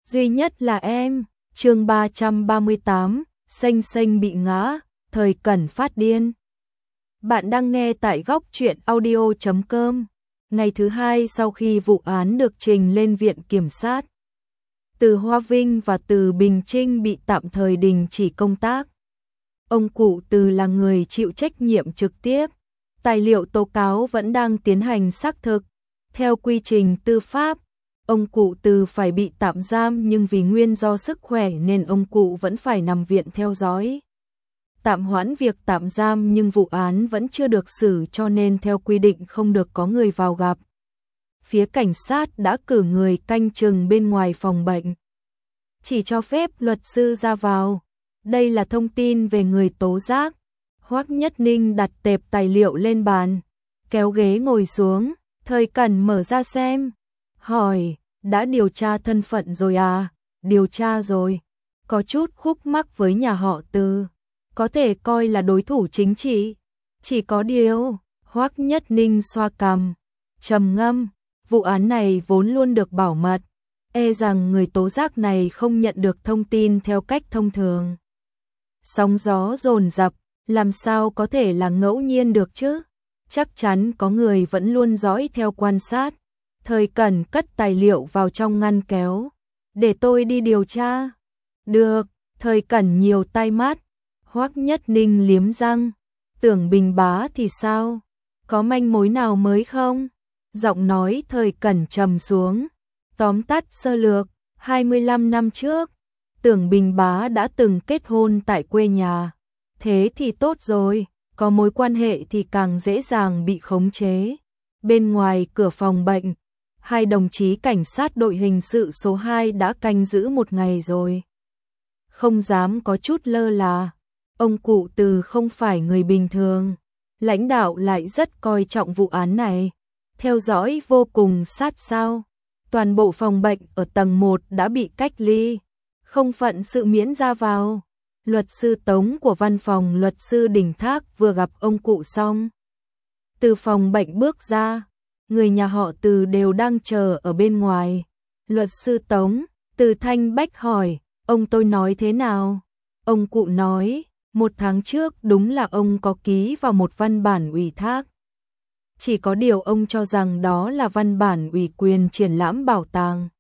duy nhất là em. Chương 338, Xanh Xanh bị ngã, Thời Cẩn phát điên. Bạn đang nghe tại góc truyện audio.com. Ngày thứ hai sau khi vụ án được trình lên viện kiểm sát, Từ Hoa Vinh và Từ Bình Trinh bị tạm thời đình chỉ công tác. Ông cụ Từ là người chịu trách nhiệm trực tiếp. Tài liệu tố cáo vẫn đang tiến hành xác thực. Theo quy trình tư pháp, ông cụ Từ phải bị tạm giam, nhưng vì nguyên do sức khỏe nên ông cụ vẫn phải nằm viện theo dõi. Tạm hoãn việc tạm giam nhưng vụ án vẫn chưa được xử, cho nên theo quy định không được có người vào gặp. Phía cảnh sát đã cử người canh chừng bên ngoài phòng bệnh, chỉ cho phép luật sư ra vào. Đây là thông tin về người tố giác. Hoắc Nhất Ninh đặt tệp tài liệu lên bàn, kéo ghế ngồi xuống. Thời Cẩn mở ra xem, hỏi, đã điều tra thân phận rồi à? Điều tra rồi. Có chút khúc mắc với nhà họ Từ, có thể coi là đối thủ chính trị. Chỉ có điều, Hoắc Nhất Ninh xoa cằm, trầm ngâm, vụ án này vốn luôn được bảo mật, e rằng người tố giác này không nhận được thông tin theo cách thông thường. Sóng gió dồn dập, làm sao có thể là ngẫu nhiên được chứ? Chắc chắn có người vẫn luôn dõi theo quan sát. Thời Cẩn cất tài liệu vào trong ngăn kéo. Để tôi đi điều tra. Được. Thời Cẩn nhiều tai mắt. Hoắc Nhất Ninh liếm răng. Tưởng Bình Bá thì sao? Có manh mối nào mới không? Giọng nói Thời Cẩn trầm xuống. Tóm tắt sơ lược. 25 năm trước, Tưởng Bình Bá đã từng kết hôn tại quê nhà. Thế thì tốt rồi, có mối quan hệ thì càng dễ dàng bị khống chế. Bên ngoài cửa phòng bệnh, hai đồng chí cảnh sát đội hình sự số 2 đã canh giữ một ngày rồi. Không dám có chút lơ là. Ông cụ Từ không phải người bình thường. Lãnh đạo lại rất coi trọng vụ án này, theo dõi vô cùng sát sao. Toàn bộ phòng bệnh ở tầng 1 đã bị cách ly, không phận sự miễn ra vào. Luật sư Tống của văn phòng luật sư Đình Thác vừa gặp ông cụ xong, từ phòng bệnh bước ra, người nhà họ Từ đều đang chờ ở bên ngoài. Luật sư Tống, Từ Thanh Bách hỏi, ông tôi nói thế nào? Ông cụ nói, 1 tháng trước đúng là ông có ký vào một văn bản ủy thác. Chỉ có điều ông cho rằng đó là văn bản ủy quyền triển lãm bảo tàng.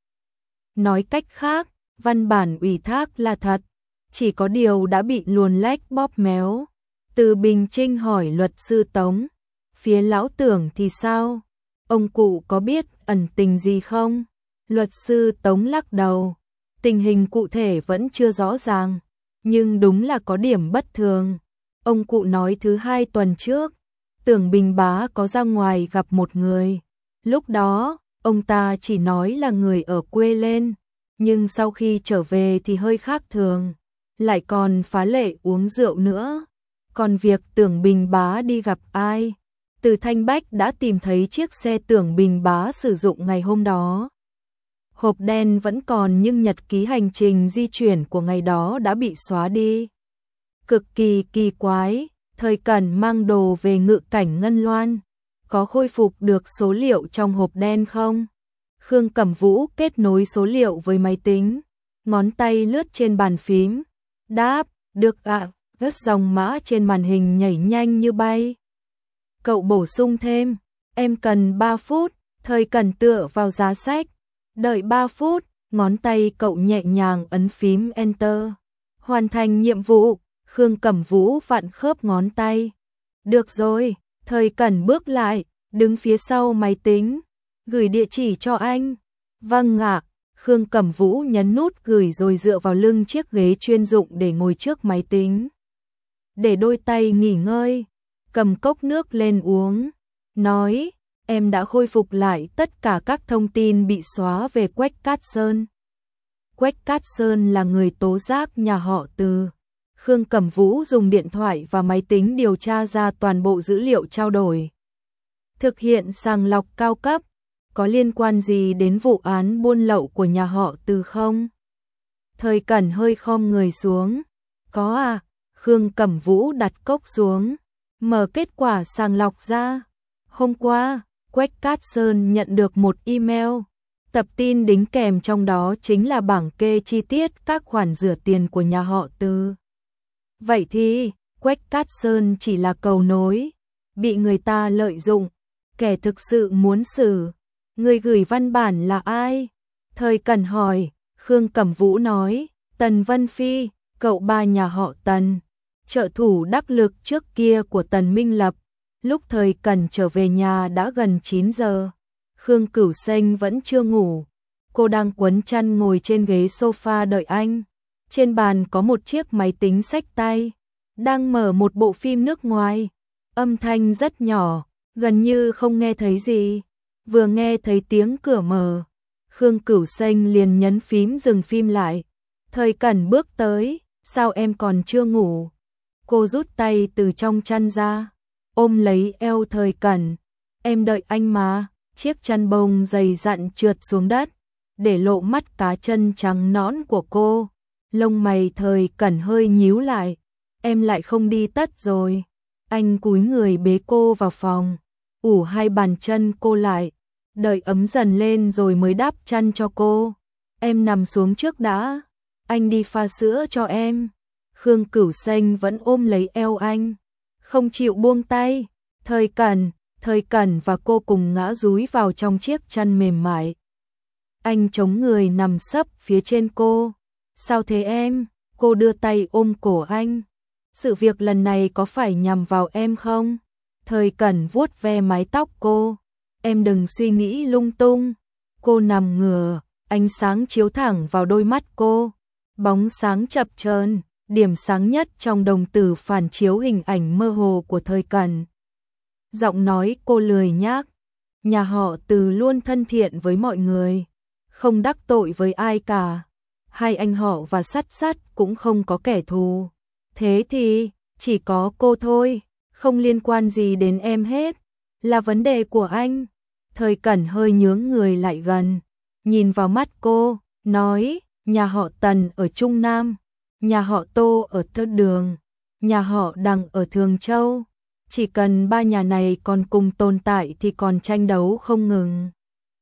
Nói cách khác, văn bản ủy thác là thật, chỉ có điều đã bị luồn lách bóp méo. Từ Bình Trinh hỏi luật sư Tống, phía lão Tưởng thì sao? Ông cụ có biết ẩn tình gì không? Luật sư Tống lắc đầu, tình hình cụ thể vẫn chưa rõ ràng, nhưng đúng là có điểm bất thường. Ông cụ nói thứ 2 tuần trước, Tưởng Bình Bá có ra ngoài gặp một người. Lúc đó, ông ta chỉ nói là người ở quê lên, nhưng sau khi trở về thì hơi khác thường, lại còn phá lệ uống rượu nữa. Còn việc Tưởng Bình Bá đi gặp ai, Từ Thanh Bách đã tìm thấy chiếc xe Tưởng Bình Bá sử dụng ngày hôm đó. Hộp đen vẫn còn nhưng nhật ký hành trình di chuyển của ngày đó đã bị xóa đi. Cực kỳ kỳ quái. Thời Cẩn mang đồ về ngự cảnh Ngân Loan, có khôi phục được số liệu trong hộp đen không? Khương Cẩm Vũ kết nối số liệu với máy tính, ngón tay lướt trên bàn phím. Đáp, được ạ. Các dòng mã trên màn hình nhảy nhanh như bay. Cậu bổ sung thêm, em cần 3 phút. Thời Cẩn tựa vào giá sách, đợi 3 phút. Ngón tay cậu nhẹ nhàng ấn phím Enter. Hoàn thành nhiệm vụ. Khương Cẩm Vũ vặn khớp ngón tay. Được rồi. Thời Cẩn bước lại, đứng phía sau máy tính. Gửi địa chỉ cho anh. Vâng ạ. Khương Cẩm Vũ nhấn nút gửi rồi dựa vào lưng chiếc ghế chuyên dụng để ngồi trước máy tính. Để đôi tay nghỉ ngơi, cầm cốc nước lên uống. Nói, em đã khôi phục lại tất cả các thông tin bị xóa về Quách Cát Sơn. Quách Cát Sơn là người tố giác nhà họ Từ. Khương Cẩm Vũ dùng điện thoại và máy tính điều tra ra toàn bộ dữ liệu trao đổi. Thực hiện sàng lọc cao cấp, có liên quan gì đến vụ án buôn lậu của nhà họ Từ không? Thời Cẩn hơi khom người xuống. Có à? Khương Cẩm Vũ đặt cốc xuống, mở kết quả sàng lọc ra. Hôm qua, Quách Cát Sơn nhận được một email. Tập tin đính kèm trong đó chính là bảng kê chi tiết các khoản rửa tiền của nhà họ Từ. Vậy thì, Quách Cát Sơn chỉ là cầu nối, bị người ta lợi dụng, kẻ thực sự muốn xử. Người gửi văn bản là ai? Thời Cẩn hỏi. Khương Cẩm Vũ nói, Tần Vân Phi, cậu ba nhà họ Tần, trợ thủ đắc lực trước kia của Tần Minh Lập. Lúc Thời Cẩn trở về nhà đã gần 9 giờ. Khương Cửu Xanh vẫn chưa ngủ. Cô đang quấn chăn ngồi trên ghế sofa đợi anh. Trên bàn có một chiếc máy tính xách tay, đang mở một bộ phim nước ngoài. Âm thanh rất nhỏ, gần như không nghe thấy gì. Vừa nghe thấy tiếng cửa mở, Khương Cửu Xanh liền nhấn phím dừng phim lại. Thời Cẩn bước tới, sao em còn chưa ngủ? Cô rút tay từ trong chăn ra, ôm lấy eo Thời Cẩn. Em đợi anh mà. Chiếc chăn bông dày dặn trượt xuống đất, để lộ mắt cá chân trắng nõn của cô. Lông mày Thời Cẩn hơi nhíu lại. Em lại không đi tất rồi. Anh cúi người bế cô vào phòng, ủ hai bàn chân cô lại, đợi ấm dần lên rồi mới đắp chăn cho cô. Em nằm xuống trước đã, anh đi pha sữa cho em. Khương Cửu Xanh vẫn ôm lấy eo anh, không chịu buông tay. Thời Cẩn và cô cùng ngã dúi vào trong chiếc chăn mềm mại. Anh chống người nằm sấp phía trên cô. Sao thế em? Cô đưa tay ôm cổ anh. Sự việc lần này có phải nhằm vào em không? Thời Cẩn vuốt ve mái tóc cô. Em đừng suy nghĩ lung tung. Cô nằm ngửa, ánh sáng chiếu thẳng vào đôi mắt cô. Bóng sáng chập chờn, điểm sáng nhất trong đồng tử phản chiếu hình ảnh mơ hồ của Thời Cẩn. Giọng nói cô lười nhác. Nhà họ Từ luôn thân thiện với mọi người, không đắc tội với ai cả. Hai anh họ và Sắt Sắt cũng không có kẻ thù. Thế thì, chỉ có cô thôi, không liên quan gì đến em hết. Là vấn đề của anh. Thời Cẩn hơi nhướng người lại gần, nhìn vào mắt cô, nói, nhà họ Tần ở Trung Nam, nhà họ Tô ở Thất Đường, nhà họ Đằng ở Thường Châu. Chỉ cần ba nhà này còn cùng tồn tại thì còn tranh đấu không ngừng.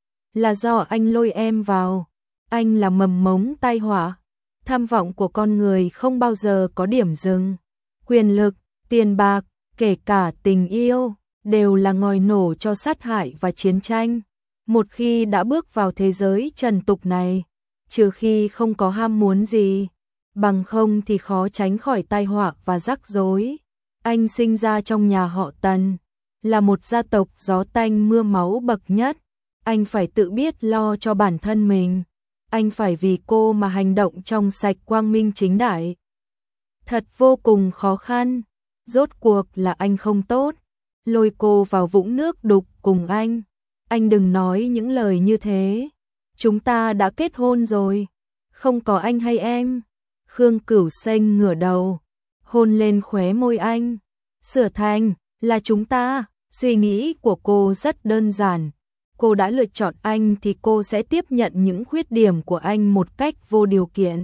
Là do anh lôi em vào. Anh là mầm mống tai họa. Tham vọng của con người không bao giờ có điểm dừng. Quyền lực, tiền bạc, kể cả tình yêu, đều là ngòi nổ cho sát hại và chiến tranh. Một khi đã bước vào thế giới trần tục này, trừ khi không có ham muốn gì, bằng không thì khó tránh khỏi tai họa và rắc rối. Anh sinh ra trong nhà họ Tần, là một gia tộc gió tanh mưa máu bậc nhất. Anh phải tự biết lo cho bản thân mình. Anh phải vì cô mà hành động trong sạch quang minh chính đại. Thật vô cùng khó khăn. Rốt cuộc là anh không tốt, lôi cô vào vũng nước đục cùng anh. Anh đừng nói những lời như thế. Chúng ta đã kết hôn rồi, không có anh hay em. Khương Cửu Xanh ngửa đầu, hôn lên khóe môi anh. Sửa thành là chúng ta. Suy nghĩ của cô rất đơn giản. Cô đã lựa chọn anh thì cô sẽ tiếp nhận những khuyết điểm của anh một cách vô điều kiện.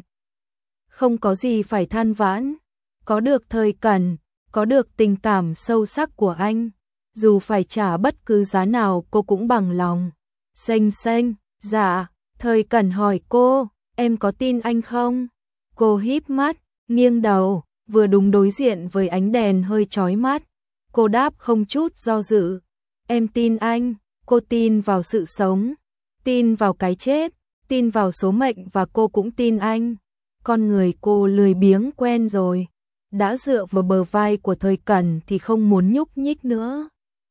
Không có gì phải than vãn. Có được Thời Cẩn, có được tình cảm sâu sắc của anh, dù phải trả bất cứ giá nào cô cũng bằng lòng. Xanh, dạ. Thời Cẩn hỏi cô, em có tin anh không? Cô híp mắt, nghiêng đầu, vừa đúng đối diện với ánh đèn hơi chói mắt. Cô đáp không chút do dự. Em tin anh. Cô tin vào sự sống, tin vào cái chết, tin vào số mệnh và cô cũng tin anh. Con người cô lười biếng quen rồi, đã dựa vào bờ vai của Thời Cẩn thì không muốn nhúc nhích nữa.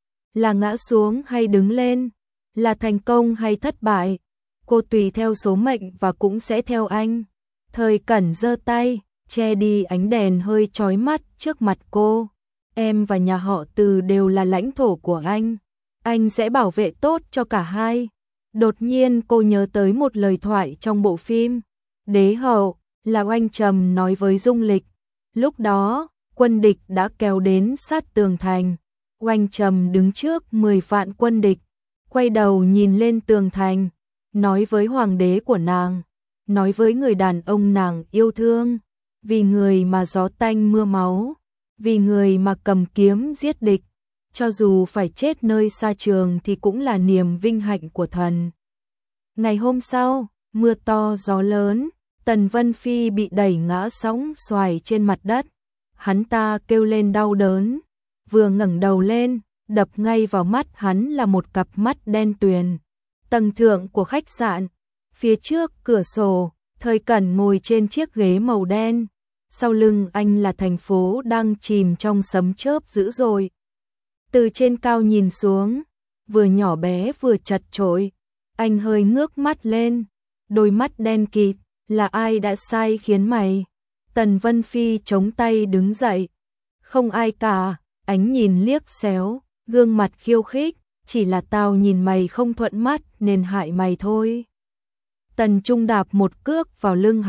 Là ngã xuống hay đứng lên, là thành công hay thất bại, cô tùy theo số mệnh và cũng sẽ theo anh. Thời Cẩn giơ tay, che đi ánh đèn hơi chói mắt trước mặt cô. Em và nhà họ Từ đều là lãnh thổ của anh sẽ bảo vệ tốt cho cả hai. Đột nhiên cô nhớ tới một lời thoại trong bộ phim Đế Hậu, là Oanh Trầm nói với Dung Lịch. Lúc đó, quân địch đã kéo đến sát tường thành. Oanh Trầm đứng trước 10 vạn quân địch, quay đầu nhìn lên tường thành, nói với hoàng đế của nàng, nói với người đàn ông nàng yêu thương, vì người mà gió tanh mưa máu, vì người mà cầm kiếm giết địch, cho dù phải chết nơi xa trường thì cũng là niềm vinh hạnh của thần. Ngày hôm sau, mưa to gió lớn, Tần Vân Phi bị đẩy ngã sóng xoài trên mặt đất. Hắn ta kêu lên đau đớn, vừa ngẩng đầu lên, đập ngay vào mắt hắn là một cặp mắt đen tuyền. Tầng thượng của khách sạn, phía trước cửa sổ, Thời Cẩn ngồi trên chiếc ghế màu đen. Sau lưng anh là thành phố đang chìm trong sấm chớp dữ dội. Từ trên cao nhìn xuống, vừa nhỏ bé vừa chật chội, anh hơi ngước mắt lên, đôi mắt đen kịt, là ai đã sai khiến mày? Tần Vân Phi chống tay đứng dậy. Không ai cả, ánh nhìn liếc xéo, gương mặt khiêu khích, chỉ là tao nhìn mày không thuận mắt nên hại mày thôi. Tần Trung đạp một cước vào lưng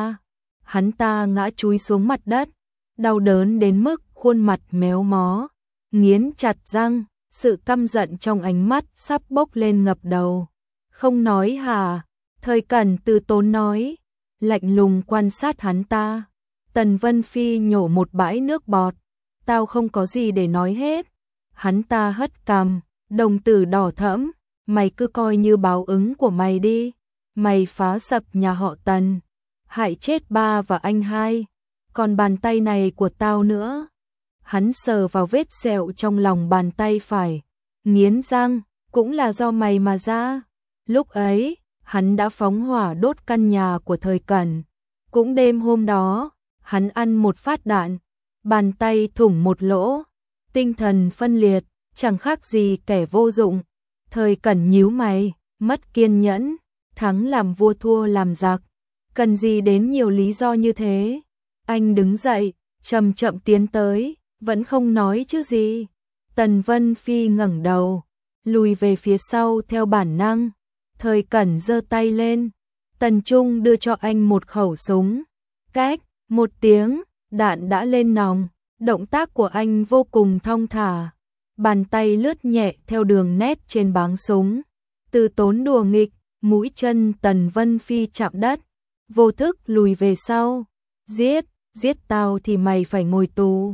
hắn ta ngã chúi xuống mặt đất, đau đớn đến mức khuôn mặt méo mó, nghiến chặt răng, sự căm giận trong ánh mắt sắp bốc lên ngập đầu. Không nói hả? Thời Cẩn từ tốn nói, lạnh lùng quan sát hắn ta. Tần Vân Phi nhổ một bãi nước bọt, tao không có gì để nói hết. Hắn ta hất cằm, đồng tử đỏ thẫm, mày cứ coi như báo ứng của mày đi. Mày phá sập nhà họ Tần, hại chết ba và anh hai, còn bàn tay này của tao nữa. Hắn sờ vào vết sẹo trong lòng bàn tay phải, nghiến răng, cũng là do mày mà ra. Lúc ấy, hắn đã phóng hỏa đốt căn nhà của Thời Cẩn. Cũng đêm hôm đó, hắn ăn một phát đạn, bàn tay thủng một lỗ, tinh thần phân liệt, chẳng khác gì kẻ vô dụng. Thời Cẩn nhíu mày, mất kiên nhẫn, thắng làm vua thua làm giặc, cần gì đến nhiều lý do như thế. Anh đứng dậy, chậm chậm tiến tới, vẫn không nói chứ gì. Tần Vân Phi ngẩng đầu, lùi về phía sau theo bản năng. Thời Cẩn giơ tay lên, Tần Trung đưa cho anh một khẩu súng. Cách một tiếng, đạn đã lên nòng, động tác của anh vô cùng thong thả. Bàn tay lướt nhẹ theo đường nét trên báng súng. Từ tốn đùa nghịch, mũi chân Tần Vân Phi chạm đất, vô thức lùi về sau. Giết tao thì mày phải ngồi tù.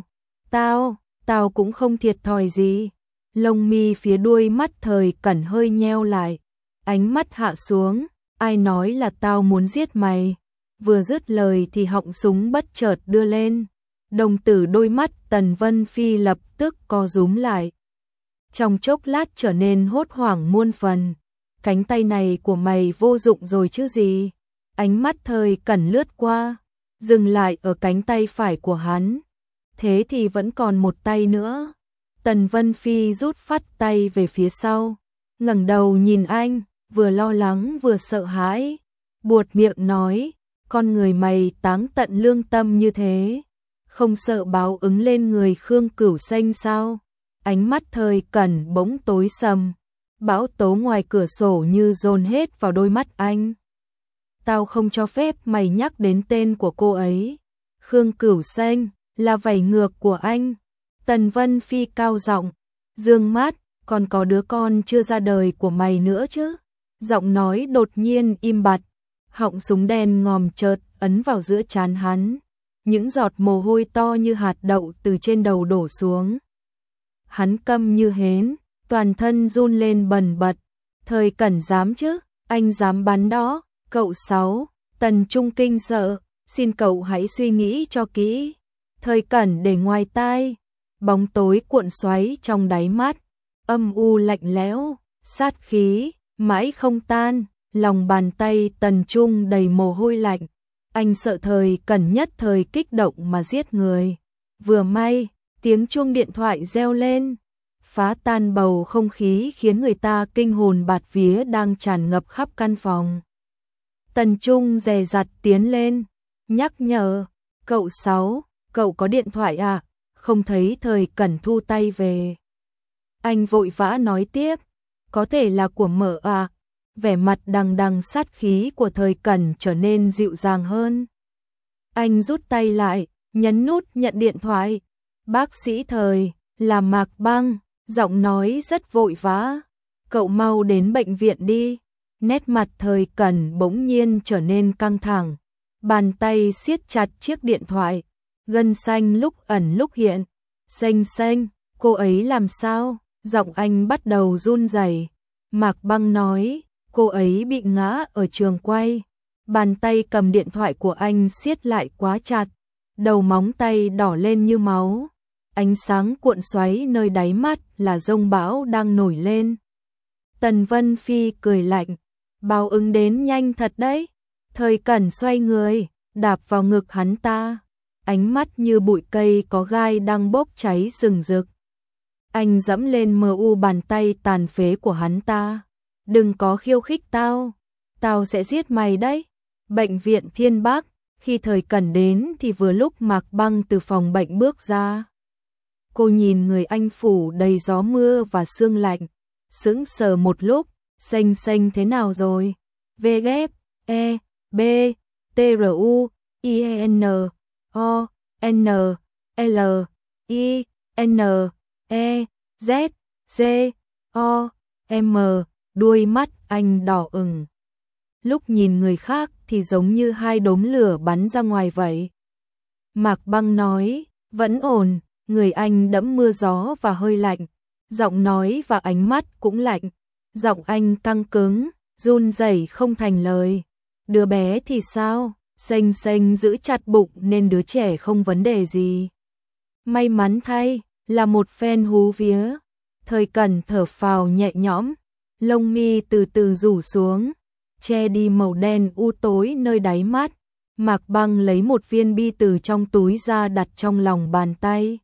Tao cũng không thiệt thòi gì. Lông mi phía đuôi mắt Thời Cẩn hơi nheo lại, ánh mắt hạ xuống, ai nói là tao muốn giết mày. Vừa dứt lời thì họng súng bất chợt đưa lên, đồng tử đôi mắt Tần Vân Phi lập tức co rúm lại. Trong chốc lát trở nên hốt hoảng muôn phần. Cánh tay này của mày vô dụng rồi chứ gì. Ánh mắt Thời Cẩn lướt qua, dừng lại ở cánh tay phải của hắn. Thế thì vẫn còn một tay nữa. Tần Vân Phi rút phát tay về phía sau, ngẩng đầu nhìn anh, vừa lo lắng vừa sợ hãi, buột miệng nói, con người mày táng tận lương tâm như thế, không sợ báo ứng lên người Khương Cửu Xanh sao? Ánh mắt Thời Cẩn bỗng tối sầm, bão tố ngoài cửa sổ như dồn hết vào đôi mắt anh. Tao không cho phép mày nhắc đến tên của cô ấy. Khương Cửu Xanh là vảy ngược của anh. Tần Vân Phi cao giọng, dương mắt, còn có đứa con chưa ra đời của mày nữa chứ? Giọng nói đột nhiên im bặt, họng súng đen ngòm chợt ấn vào giữa trán hắn. Những giọt mồ hôi to như hạt đậu từ trên đầu đổ xuống. Hắn câm như hến, toàn thân run lên bần bật. Thời Cẩn dám chứ? Anh dám bắn đó. Cậu Sáu, Tần Trung kinh sợ, xin cậu hãy suy nghĩ cho kỹ. Thời Cẩn để ngoài tai, bóng tối cuộn xoáy trong đáy mắt, âm u lạnh lẽo, sát khí, mãi không tan, lòng bàn tay Tần Trung đầy mồ hôi lạnh. Anh sợ Thời Cẩn nhất thời kích động mà giết người. Vừa may, tiếng chuông điện thoại reo lên, phá tan bầu không khí khiến người ta kinh hồn bạt vía đang tràn ngập khắp căn phòng. Tần Trung dè dặt tiến lên, nhắc nhở, cậu Sáu, cậu có điện thoại à? Không thấy Thời Cẩn thu tay về. Anh vội vã nói tiếp, có thể là của Mở à? Vẻ mặt đằng đằng sát khí của Thời Cẩn trở nên dịu dàng hơn. Anh rút tay lại, nhấn nút nhận điện thoại. Bác sĩ Thời, là Mạc Băng, giọng nói rất vội vã. Cậu mau đến bệnh viện đi. Nét mặt Thời Cẩn bỗng nhiên trở nên căng thẳng. Bàn tay siết chặt chiếc điện thoại. Gân xanh lúc ẩn lúc hiện. Xanh, cô ấy làm sao? Giọng anh bắt đầu run rẩy. Mạc Băng nói, cô ấy bị ngã ở trường quay. Bàn tay cầm điện thoại của anh siết lại quá chặt, đầu móng tay đỏ lên như máu. Ánh sáng cuộn xoáy nơi đáy mắt là dông bão đang nổi lên. Tần Vân Phi cười lạnh, báo ứng đến nhanh thật đấy. Thời Cẩn xoay người, đạp vào ngực hắn ta. Ánh mắt như bụi cây có gai đang bốc cháy rừng rực. Anh dẫm lên mu bàn tay tàn phế của hắn ta. Đừng có khiêu khích tao, tao sẽ giết mày đấy. Bệnh viện Thiên Bắc, khi Thời Cẩn đến thì vừa lúc Mạc Băng từ phòng bệnh bước ra. Cô nhìn người anh phủ đầy gió mưa và sương lạnh, sững sờ một lúc. Xanh xanh thế nào rồi? V ghép E B T R U I E N O N L I N E Z C O M. Đuôi mắt anh đỏ ửng. Lúc nhìn người khác thì giống như hai đốm lửa bắn ra ngoài vậy. Mạc Băng nói, vẫn ổn. Người anh đẫm mưa gió và hơi lạnh, giọng nói và ánh mắt cũng lạnh. Giọng anh căng cứng, run rẩy không thành lời. Đứa bé thì sao? Xanh xanh giữ chặt bụng nên đứa trẻ không vấn đề gì. May mắn thay, là một phen hú vía. Thời Cẩn thở phào nhẹ nhõm, lông mi từ từ rủ xuống, che đi màu đen u tối nơi đáy mắt. Mạc Băng lấy một viên bi từ trong túi ra đặt trong lòng bàn tay.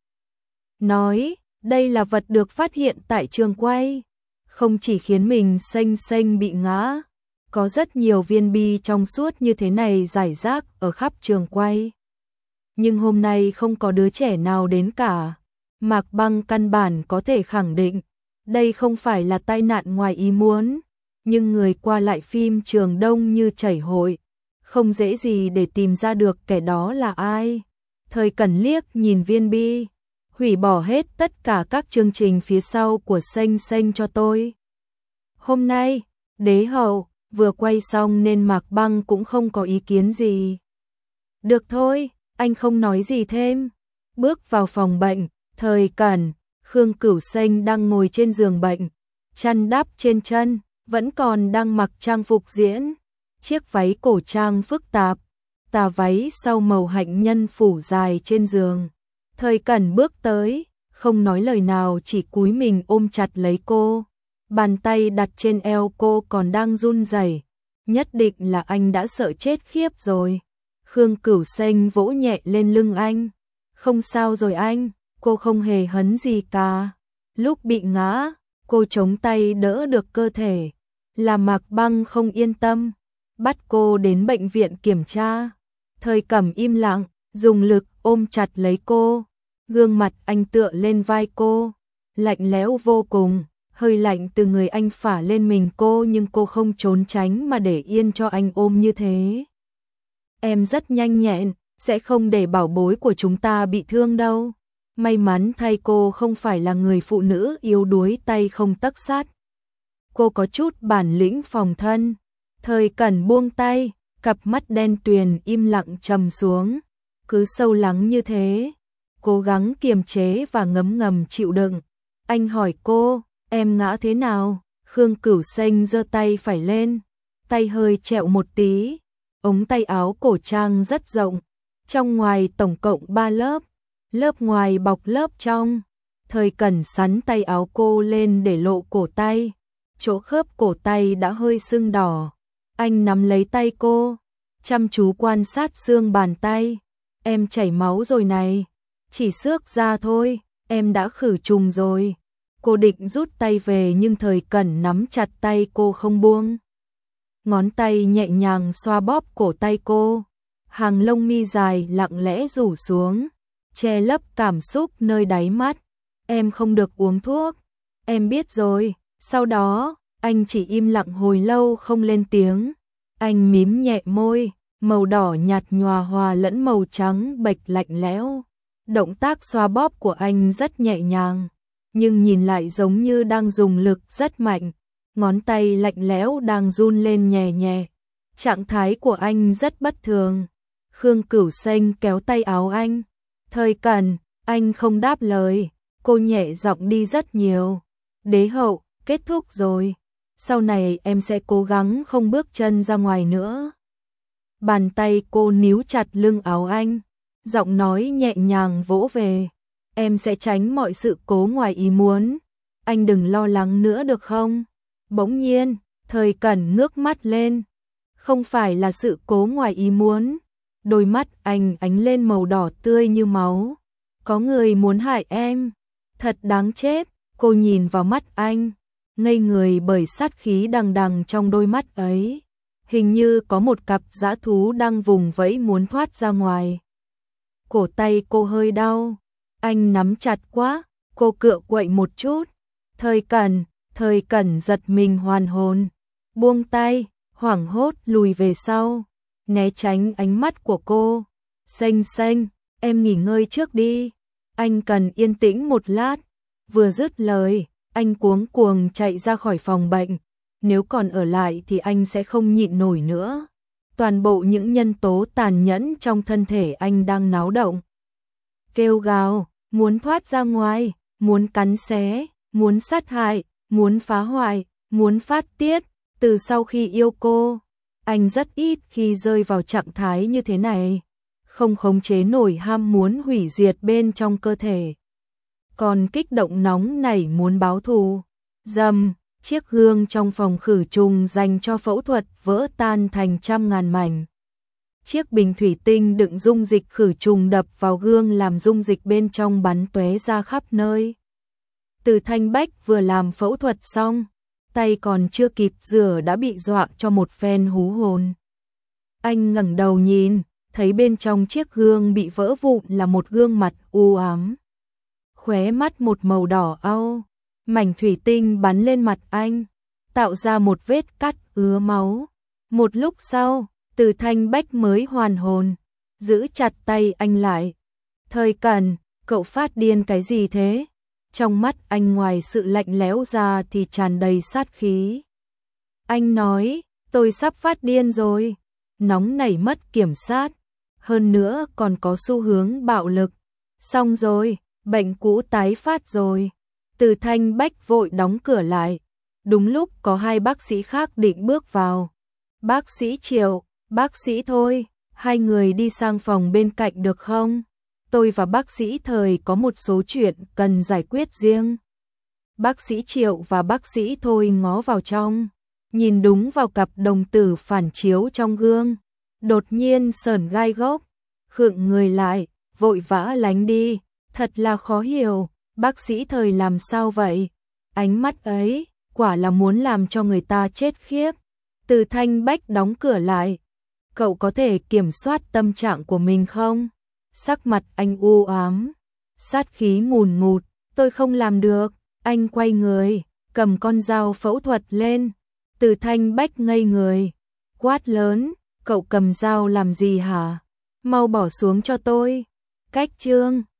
Nói, đây là vật được phát hiện tại trường quay. Không chỉ khiến mình xanh xanh bị ngã, có rất nhiều viên bi trong suốt như thế này rải rác ở khắp trường quay. Nhưng hôm nay không có đứa trẻ nào đến cả. Mạc Băng căn bản có thể khẳng định, đây không phải là tai nạn ngoài ý muốn. Nhưng người qua lại phim trường đông như chảy hội, không dễ gì để tìm ra được kẻ đó là ai. Thời Cẩn liếc nhìn viên bi, hủy bỏ hết tất cả các chương trình phía sau của Xanh Xanh cho tôi. Hôm nay, Đế Hậu vừa quay xong nên Mạc Băng cũng không có ý kiến gì. Được thôi, anh không nói gì thêm. Bước vào phòng bệnh, Thời Cẩn, Khương Cửu Xanh đang ngồi trên giường bệnh, chăn đắp trên chân, vẫn còn đang mặc trang phục diễn. Chiếc váy cổ trang phức tạp, tà váy sau màu hạnh nhân phủ dài trên giường. Thời Cẩn bước tới, không nói lời nào chỉ cúi mình ôm chặt lấy cô. Bàn tay đặt trên eo cô còn đang run rẩy. Nhất định là anh đã sợ chết khiếp rồi. Khương Cửu Xanh vỗ nhẹ lên lưng anh. Không sao rồi anh, cô không hề hấn gì cả. Lúc bị ngã, cô chống tay đỡ được cơ thể. Là Mạc Băng không yên tâm, bắt cô đến bệnh viện kiểm tra. Thời Cẩm im lặng, dùng lực ôm chặt lấy cô. Gương mặt anh tựa lên vai cô, lạnh lẽo vô cùng, hơi lạnh từ người anh phả lên mình cô, nhưng cô không trốn tránh mà để yên cho anh ôm như thế. Em rất nhanh nhẹn, sẽ không để bảo bối của chúng ta bị thương đâu. May mắn thay cô không phải là người phụ nữ yếu đuối tay không tấc sắt. Cô có chút bản lĩnh phòng thân. Thời Cẩn buông tay, cặp mắt đen tuyền im lặng trầm xuống. Cứ sâu lắng như thế, cố gắng kiềm chế và ngấm ngầm chịu đựng. Anh hỏi cô, em ngã thế nào? Khương Cửu Xanh giơ tay phải lên, tay hơi trẹo một tí. Ống tay áo cổ trang rất rộng, trong ngoài tổng cộng 3 lớp, lớp ngoài bọc lớp trong. Thời Cẩn sắn tay áo cô lên để lộ cổ tay, chỗ khớp cổ tay đã hơi sưng đỏ. Anh nắm lấy tay cô, chăm chú quan sát xương bàn tay. Em chảy máu rồi này, chỉ xước ra thôi, em đã khử trùng rồi. Cô định rút tay về nhưng Thời Cẩn nắm chặt tay cô không buông. Ngón tay nhẹ nhàng xoa bóp cổ tay cô, hàng lông mi dài lặng lẽ rủ xuống, che lấp cảm xúc nơi đáy mắt. Em không được uống thuốc, em biết rồi. Sau đó, anh chỉ im lặng hồi lâu không lên tiếng. Anh mím nhẹ môi, màu đỏ nhạt nhòa hòa lẫn màu trắng bệch lạnh lẽo. Động tác xoa bóp của anh rất nhẹ nhàng, nhưng nhìn lại giống như đang dùng lực rất mạnh. Ngón tay lạnh lẽo đang run lên nhẹ nhẹ. Trạng thái của anh rất bất thường. Khương Cửu Xanh kéo tay áo anh. Thời Cẩn, anh không đáp lời. Cô nhẹ giọng đi rất nhiều. Đế Hậu, kết thúc rồi. sau này em sẽ cố gắng không bước chân ra ngoài nữa. Bàn tay cô níu chặt lưng áo anh, giọng nói nhẹ nhàng vỗ về. Em sẽ tránh mọi sự cố ngoài ý muốn. Anh đừng lo lắng nữa được không? Bỗng nhiên, Thời Cẩn ngước mắt lên. Không phải là sự cố ngoài ý muốn. Đôi mắt anh ánh lên màu đỏ tươi như máu. Có người muốn hại em. Thật đáng chết. Cô nhìn vào mắt anh, ngây người bởi sát khí đằng đằng trong đôi mắt ấy. Hình như có một cặp dã thú đang vùng vẫy muốn thoát ra ngoài. Cổ tay cô hơi đau. Anh nắm chặt quá. Cô cựa quậy một chút. Thời Cẩn giật mình hoàn hồn. Buông tay, hoảng hốt lùi về sau. Né tránh ánh mắt của cô. Xanh, em nghỉ ngơi trước đi. Anh cần yên tĩnh một lát. Vừa dứt lời, anh cuống cuồng chạy ra khỏi phòng bệnh. Nếu còn ở lại thì anh sẽ không nhịn nổi nữa. Toàn bộ những nhân tố tàn nhẫn trong thân thể anh đang náo động. Kêu gào, muốn thoát ra ngoài, muốn cắn xé, muốn sát hại, muốn phá hoại, muốn phát tiết. Từ sau khi yêu cô, anh rất ít khi rơi vào trạng thái như thế này. Không khống chế nổi ham muốn hủy diệt bên trong cơ thể. Còn kích động nóng nảy muốn báo thù. Dầm, chiếc gương trong phòng khử trùng dành cho phẫu thuật vỡ tan thành trăm ngàn mảnh. Chiếc bình thủy tinh đựng dung dịch khử trùng đập vào gương làm dung dịch bên trong bắn tóe ra khắp nơi. Từ Thanh Bách vừa làm phẫu thuật xong, tay còn chưa kịp rửa đã bị dọa cho một phen hú hồn. Anh ngẩng đầu nhìn, thấy bên trong chiếc gương bị vỡ vụn là một gương mặt u ám. Khóe mắt một màu đỏ au, mảnh thủy tinh bắn lên mặt anh, tạo ra một vết cắt ứa máu. Một lúc sau, Từ Thanh Bách mới hoàn hồn, giữ chặt tay anh lại. Thời Cẩn, cậu phát điên cái gì thế? Trong mắt anh ngoài sự lạnh lẽo ra thì tràn đầy sát khí. Anh nói, tôi sắp phát điên rồi, nóng nảy mất kiểm soát, hơn nữa còn có xu hướng bạo lực. Xong rồi, bệnh cũ tái phát rồi. Từ Thanh Bách vội đóng cửa lại. Đúng lúc có hai bác sĩ khác định bước vào. Bác sĩ Triệu, bác sĩ Thôi, hai người đi sang phòng bên cạnh được không? Tôi và bác sĩ Thời có một số chuyện cần giải quyết riêng. Bác sĩ Triệu và bác sĩ Thôi ngó vào trong, nhìn đúng vào cặp đồng tử phản chiếu trong gương. Đột nhiên sởn gai gốc, khựng người lại, vội vã lánh đi. Thật là khó hiểu, bác sĩ Thời làm sao vậy? Ánh mắt ấy, quả là muốn làm cho người ta chết khiếp. Từ Thanh Bách đóng cửa lại. Cậu có thể kiểm soát tâm trạng của mình không? Sắc mặt anh u ám, sát khí ngùn ngụt. Tôi không làm được. Anh quay người, cầm con dao phẫu thuật lên. Từ Thanh Bách ngây người, quát lớn, cậu cầm dao làm gì hả? Mau bỏ xuống cho tôi. Cách chương